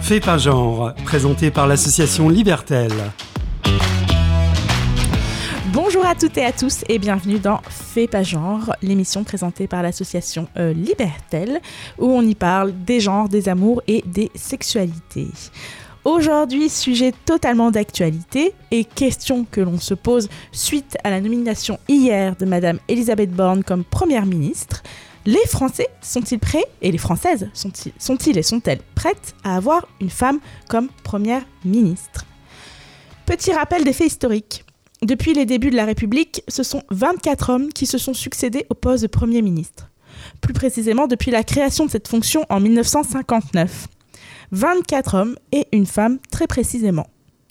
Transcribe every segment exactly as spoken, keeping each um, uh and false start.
Fait pas genre, présenté par l'association Libertel. Bonjour à toutes et à tous et bienvenue dans Fait pas genre, l'émission présentée par l'association euh, Libertel, où on y parle des genres, des amours et des sexualités. Aujourd'hui, sujet totalement d'actualité et question que l'on se pose suite à la nomination hier de Madame Elisabeth Borne comme Première ministre. Les Français sont-ils prêts et les Françaises sont-ils, sont-ils et sont-elles prêtes à avoir une femme comme Première ministre ? Petit rappel des faits historiques. Depuis les débuts de la République, ce sont vingt-quatre hommes qui se sont succédés au poste de Premier ministre. Plus précisément depuis la création de cette fonction en dix-neuf cent cinquante-neuf. vingt-quatre hommes et une femme très précisément.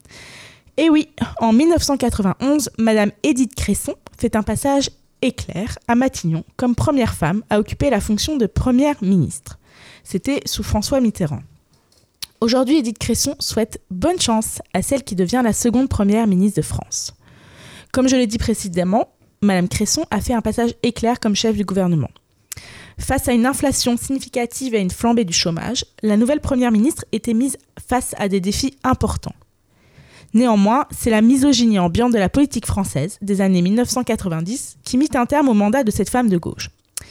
Et oui, en dix-neuf cent quatre-vingt-onze, Madame Édith Cresson fait un passage éclair à Matignon comme première femme à occuper la fonction de Première ministre. C'était sous François Mitterrand. Aujourd'hui, Édith Cresson souhaite bonne chance à celle qui devient la seconde Première ministre de France. Comme je l'ai dit précédemment, Madame Cresson a fait un passage éclair comme chef du gouvernement. Face à une inflation significative et à une flambée du chômage, la nouvelle Première ministre était mise face à des défis importants. Néanmoins, c'est la misogynie ambiante de la politique française des années dix-neuf cent quatre-vingt-dix qui mit un terme au mandat de cette femme de gauche.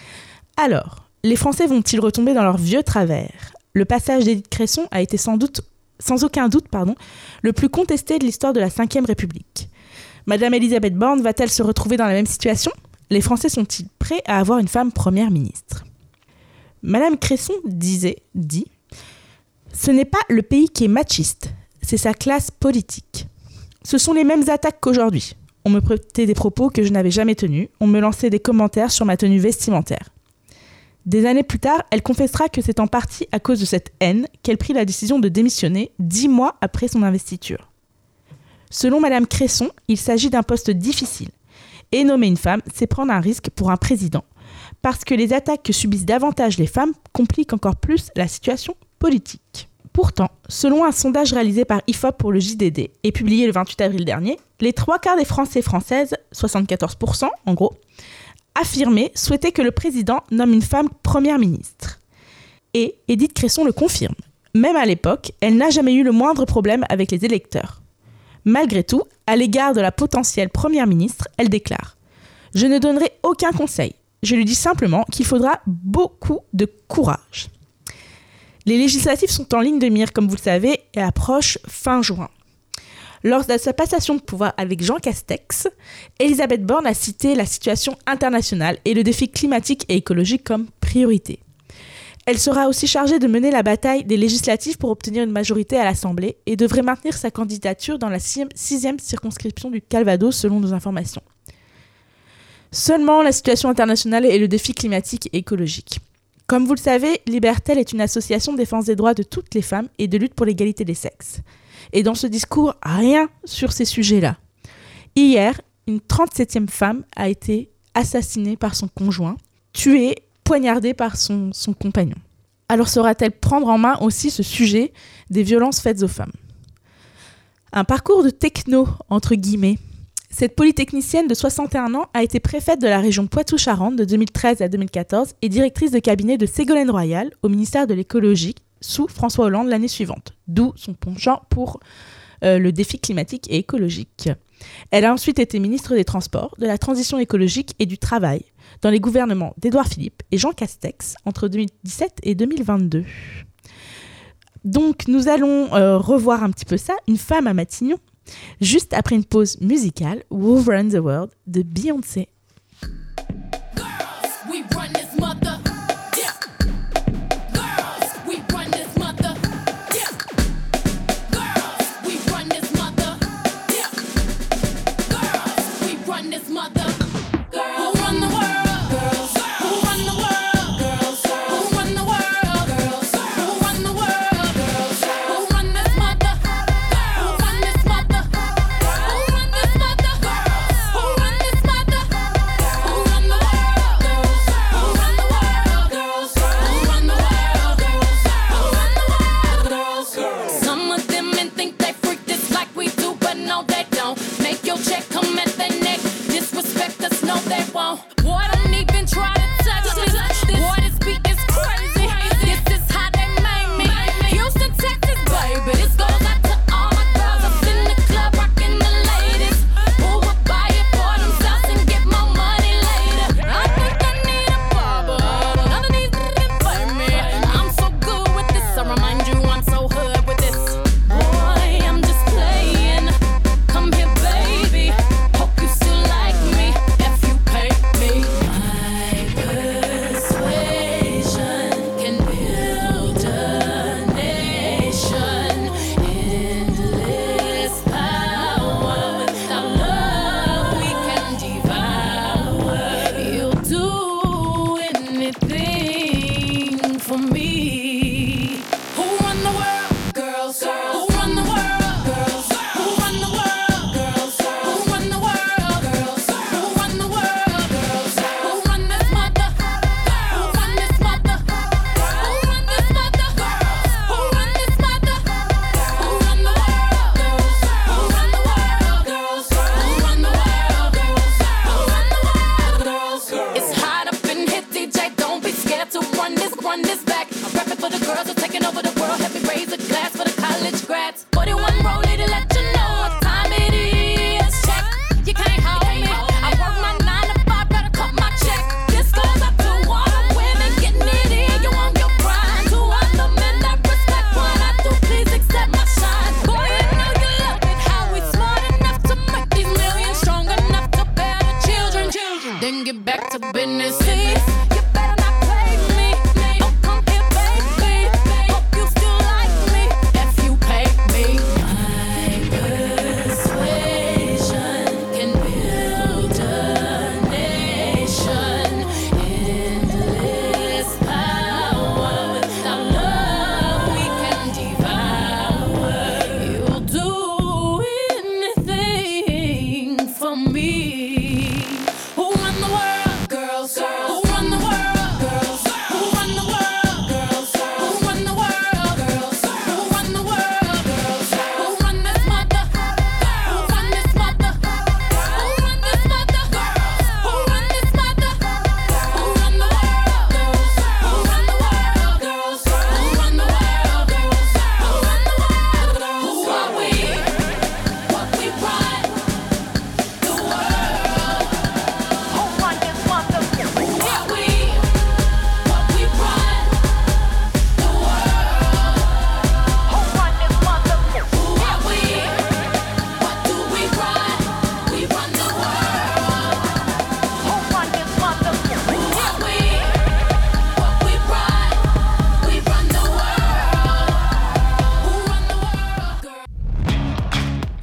Alors, les Français vont-ils retomber dans leurs vieux travers ? Le passage d'Édith Cresson a été sans doute, sans aucun doute, pardon, le plus contesté de l'histoire de la cinquième République. Madame Elisabeth Borne va-t-elle se retrouver dans la même situation ? Les Français sont-ils prêts à avoir une femme Première ministre ? Madame Cresson disait, dit, « Ce n'est pas le pays qui est machiste, c'est sa classe politique. Ce sont les mêmes attaques qu'aujourd'hui. On me prêtait des propos que je n'avais jamais tenus, on me lançait des commentaires sur ma tenue vestimentaire. » Des années plus tard, elle confessera que c'est en partie à cause de cette haine qu'elle prit la décision de démissionner dix mois après son investiture. Selon Madame Cresson, il s'agit d'un poste difficile. Et nommer une femme, c'est prendre un risque pour un président, parce que les attaques que subissent davantage les femmes compliquent encore plus la situation politique. Pourtant, selon un sondage réalisé par I F O P pour le J D D et publié le vingt-huit avril dernier, les trois quarts des Français et Françaises, soixante-quatorze pour cent en gros, affirmaient souhaiter que le président nomme une femme Première ministre. Et Édith Cresson le confirme. Même à l'époque, elle n'a jamais eu le moindre problème avec les électeurs. Malgré tout, à l'égard de la potentielle Première ministre, elle déclare « Je ne donnerai aucun conseil. Je lui dis simplement qu'il faudra beaucoup de courage. » Les législatives sont en ligne de mire, comme vous le savez, et approchent fin juin. Lors de sa passation de pouvoir avec Jean Castex, Elisabeth Borne a cité la situation internationale et le défi climatique et écologique comme priorité. Elle sera aussi chargée de mener la bataille des législatives pour obtenir une majorité à l'Assemblée et devrait maintenir sa candidature dans la sixième circonscription du Calvados selon nos informations. Seulement la situation internationale et le défi climatique et écologique. Comme vous le savez, Libertel est une association de défense des droits de toutes les femmes et de lutte pour l'égalité des sexes. Et dans ce discours, rien sur ces sujets-là. Hier, une trente-septième femme a été assassinée par son conjoint, tuée, poignardée par son, son compagnon. Alors saura-t-elle prendre en main aussi ce sujet des violences faites aux femmes ? Un parcours de techno, entre guillemets. Cette polytechnicienne de soixante et un ans a été préfète de la région Poitou-Charentes de deux mille treize à deux mille quatorze et directrice de cabinet de Ségolène Royal au ministère de l'écologie sous François Hollande l'année suivante, d'où son penchant pour euh, le défi climatique et écologique. Elle a ensuite été ministre des Transports, de la Transition écologique et du Travail dans les gouvernements d'Édouard Philippe et Jean Castex entre deux mille dix-sept et deux mille vingt-deux. Donc nous allons euh, revoir un petit peu ça, une femme à Matignon, juste après une pause musicale, Who Run the World de Beyoncé. Texas, but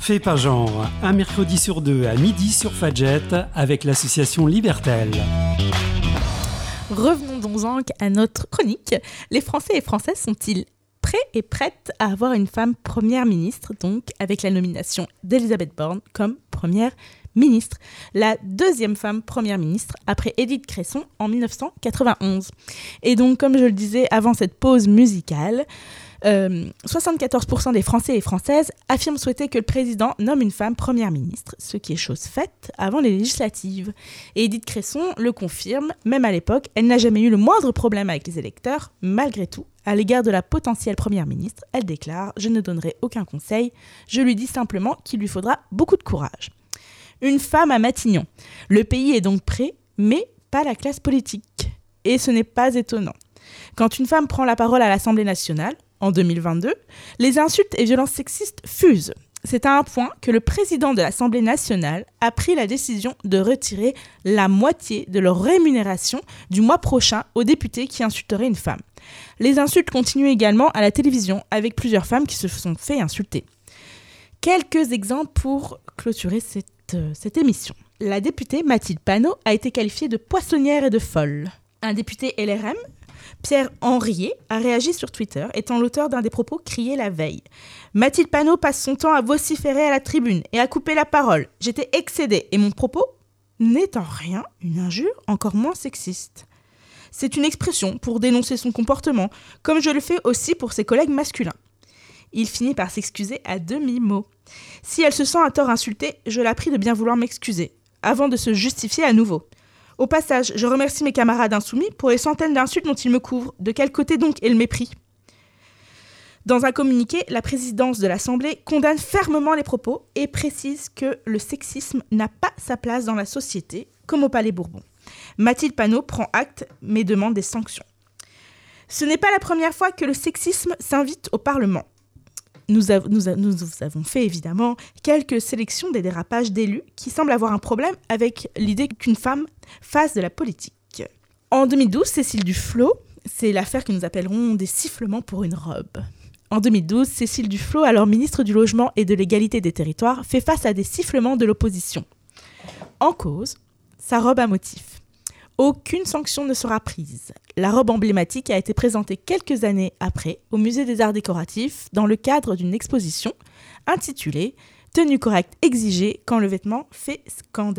Fais pas genre, un mercredi sur deux à midi sur Fadjet avec l'association Libertel. Revenons donc à notre chronique. Les Français et Françaises sont-ils prêts et prêtes à avoir une femme première ministre, donc avec la nomination d'Elisabeth Borne comme première ministre, la deuxième femme première ministre après Édith Cresson en dix-neuf cent quatre-vingt-onze. Et donc, comme je le disais avant cette pause musicale, Euh, soixante-quatorze pour cent des Français et Françaises affirment souhaiter que le président nomme une femme première ministre, ce qui est chose faite avant les législatives. Et Édith Cresson le confirme, même à l'époque, elle n'a jamais eu le moindre problème avec les électeurs. Malgré tout, à l'égard de la potentielle première ministre, elle déclare « Je ne donnerai aucun conseil, je lui dis simplement qu'il lui faudra beaucoup de courage ». Une femme à Matignon. Le pays est donc prêt, mais pas la classe politique. Et ce n'est pas étonnant. Quand une femme prend la parole à l'Assemblée nationale, en deux mille vingt-deux, les insultes et violences sexistes fusent. C'est à un point que le président de l'Assemblée nationale a pris la décision de retirer la moitié de leur rémunération du mois prochain aux députés qui insulteraient une femme. Les insultes continuent également à la télévision avec plusieurs femmes qui se sont fait insulter. Quelques exemples pour clôturer cette, euh, cette émission. La députée Mathilde Panot a été qualifiée de poissonnière et de folle. Un député L R M, Pierre Henriet, a réagi sur Twitter, étant l'auteur d'un des propos criés la veille. Mathilde Panot passe son temps à vociférer à la tribune et à couper la parole. J'étais excédée et mon propos n'est en rien une injure, encore moins sexiste. C'est une expression pour dénoncer son comportement, comme je le fais aussi pour ses collègues masculins. Il finit par s'excuser à demi-mot. Si elle se sent à tort insultée, je la prie de bien vouloir m'excuser, avant de se justifier à nouveau. Au passage, je remercie mes camarades insoumis pour les centaines d'insultes dont ils me couvrent. De quel côté donc est le mépris ? Dans un communiqué, la présidence de l'Assemblée condamne fermement les propos et précise que le sexisme n'a pas sa place dans la société, comme au Palais Bourbon. Mathilde Panot prend acte mais demande des sanctions. Ce n'est pas la première fois que le sexisme s'invite au Parlement. Nous, av- nous, a- nous avons fait évidemment quelques sélections des dérapages d'élus qui semblent avoir un problème avec l'idée qu'une femme fasse de la politique. En deux mille douze, Cécile Duflot, c'est l'affaire que nous appellerons des sifflements pour une robe. En deux mille douze, Cécile Duflot, alors ministre du Logement et de l'Égalité des Territoires, fait face à des sifflements de l'opposition. En cause, sa robe à motif. Aucune sanction ne sera prise. La robe emblématique a été présentée quelques années après au Musée des Arts Décoratifs dans le cadre d'une exposition intitulée « Tenue correcte exigée quand le vêtement fait scandale ».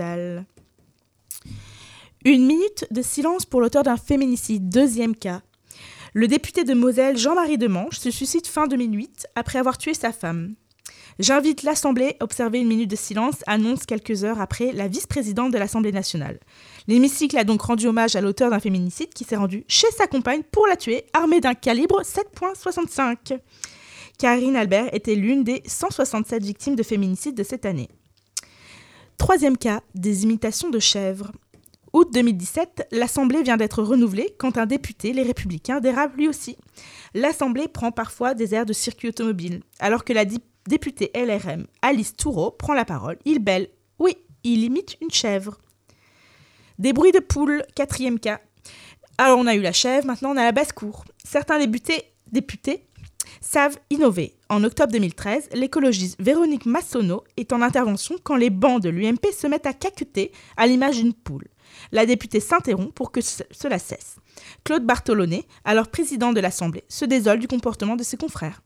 Une minute de silence pour l'auteur d'un féminicide, deuxième cas. Le député de Moselle, Jean-Marie Demange, se suicide fin deux mille huit après avoir tué sa femme. J'invite l'Assemblée à observer une minute de silence, annonce quelques heures après la vice-présidente de l'Assemblée nationale. L'hémicycle a donc rendu hommage à l'auteur d'un féminicide qui s'est rendu chez sa compagne pour la tuer, armée d'un calibre sept virgule soixante-cinq. Karine Albert était l'une des cent soixante-sept victimes de féminicide de cette année. Troisième cas, des imitations de chèvres. Août deux mille dix-sept, l'Assemblée vient d'être renouvelée quand un député, les Républicains, dérape lui aussi. L'Assemblée prend parfois des airs de circuit automobile, alors que la dip- députée L R M, Alice Toureau, prend la parole. Il bêle. Oui, il imite une chèvre. Des bruits de poules, quatrième cas. Alors on a eu la chèvre, maintenant on a la basse-cour. Certains députés, députés savent innover. En octobre deux mille treize, l'écologiste Véronique Massonneau est en intervention quand les bancs de l'U M P se mettent à caqueter à l'image d'une poule. La députée s'interrompt pour que ce- cela cesse. Claude Bartholonnet, alors président de l'Assemblée, se désole du comportement de ses confrères.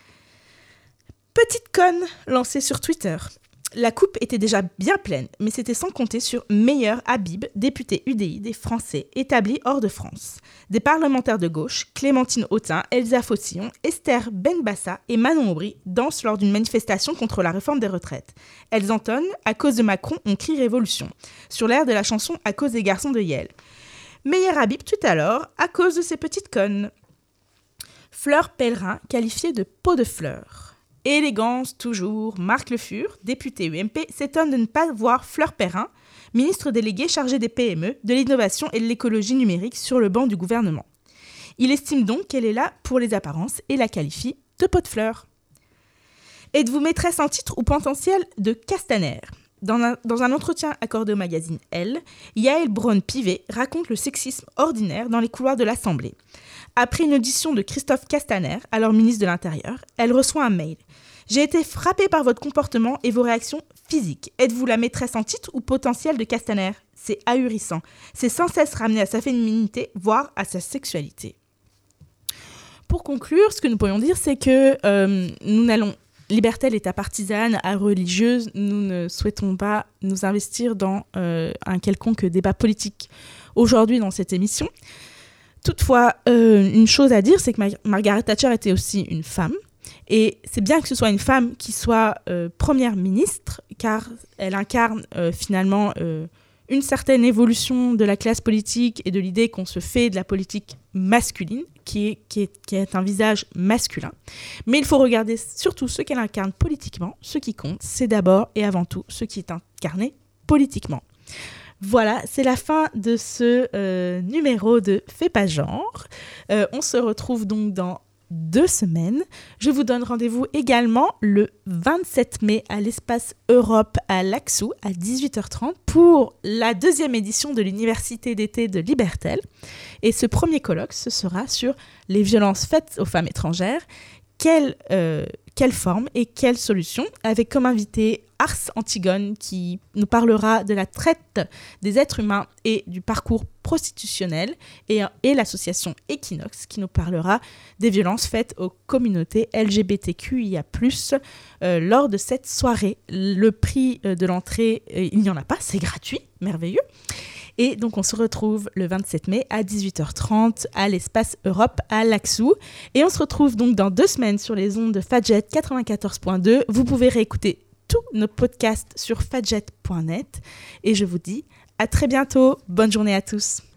Petite conne lancée sur Twitter. La coupe était déjà bien pleine, mais c'était sans compter sur Meyer Habib, député U D I des Français établis hors de France. Des parlementaires de gauche, Clémentine Autain, Elsa Faucillon, Esther Benbassa et Manon Aubry dansent lors d'une manifestation contre la réforme des retraites. Elles entonnent « À cause de Macron, on crie révolution » sur l'air de la chanson « À cause des garçons de Yale ». Meyer Habib tout alors « À cause de ces petites connes ». Fleur Pellerin, qualifiée de peau de fleur. Élégance toujours, Marc Le Fur, député U M P, s'étonne de ne pas voir Fleur Pellerin, ministre déléguée chargée des P M E, de l'innovation et de l'écologie numérique sur le banc du gouvernement. Il estime donc qu'elle est là pour les apparences et la qualifie de peau de fleur. Êtes-vous maîtresse en titre ou potentiel de Castaner ? Dans un, dans un entretien accordé au magazine Elle, Yaël Braun-Pivet raconte le sexisme ordinaire dans les couloirs de l'Assemblée. Après une audition de Christophe Castaner, alors ministre de l'Intérieur, elle reçoit un mail. J'ai été frappée par votre comportement et vos réactions physiques. Êtes-vous la maîtresse en titre ou potentielle de Castaner ? C'est ahurissant. C'est sans cesse ramené à sa féminité, voire à sa sexualité. Pour conclure, ce que nous pourrions dire, c'est que euh, nous n'allons... Libertel est à partisane, à religieuse. Nous ne souhaitons pas nous investir dans euh, un quelconque débat politique aujourd'hui dans cette émission. Toutefois, euh, une chose à dire, c'est que Mar- Margaret Thatcher était aussi une femme. Et c'est bien que ce soit une femme qui soit euh, première ministre, car elle incarne euh, finalement euh, une certaine évolution de la classe politique et de l'idée qu'on se fait de la politique masculine, qui est, qui est, qui est un visage masculin. Mais il faut regarder surtout ce qu'elle incarne politiquement. Ce qui compte, c'est d'abord et avant tout ce qui est incarné politiquement. Voilà, c'est la fin de ce euh, numéro de Fais pas genre. Euh, on se retrouve donc dans deux semaines. Je vous donne rendez-vous également le vingt-sept mai à l'Espace Europe à Laxou à dix-huit heures trente pour la deuxième édition de l'Université d'été de Libertel. Et ce premier colloque, ce sera sur les violences faites aux femmes étrangères. Quelle, euh, quelle forme et quelle solution, avec comme invité Ars Antigone qui nous parlera de la traite des êtres humains et du parcours prostitutionnel, et, et l'association Equinox qui nous parlera des violences faites aux communautés L G B T Q I A plus, euh, lors de cette soirée. Le prix de l'entrée, euh, il n'y en a pas, c'est gratuit, merveilleux. Et donc, on se retrouve le vingt-sept mai à dix-huit heures trente à l'Espace Europe à Laxou. Et on se retrouve donc dans deux semaines sur les ondes de Fadjet quatre-vingt-quatorze point deux. Vous pouvez réécouter tous nos podcasts sur fadjet point net. Et je vous dis à très bientôt. Bonne journée à tous.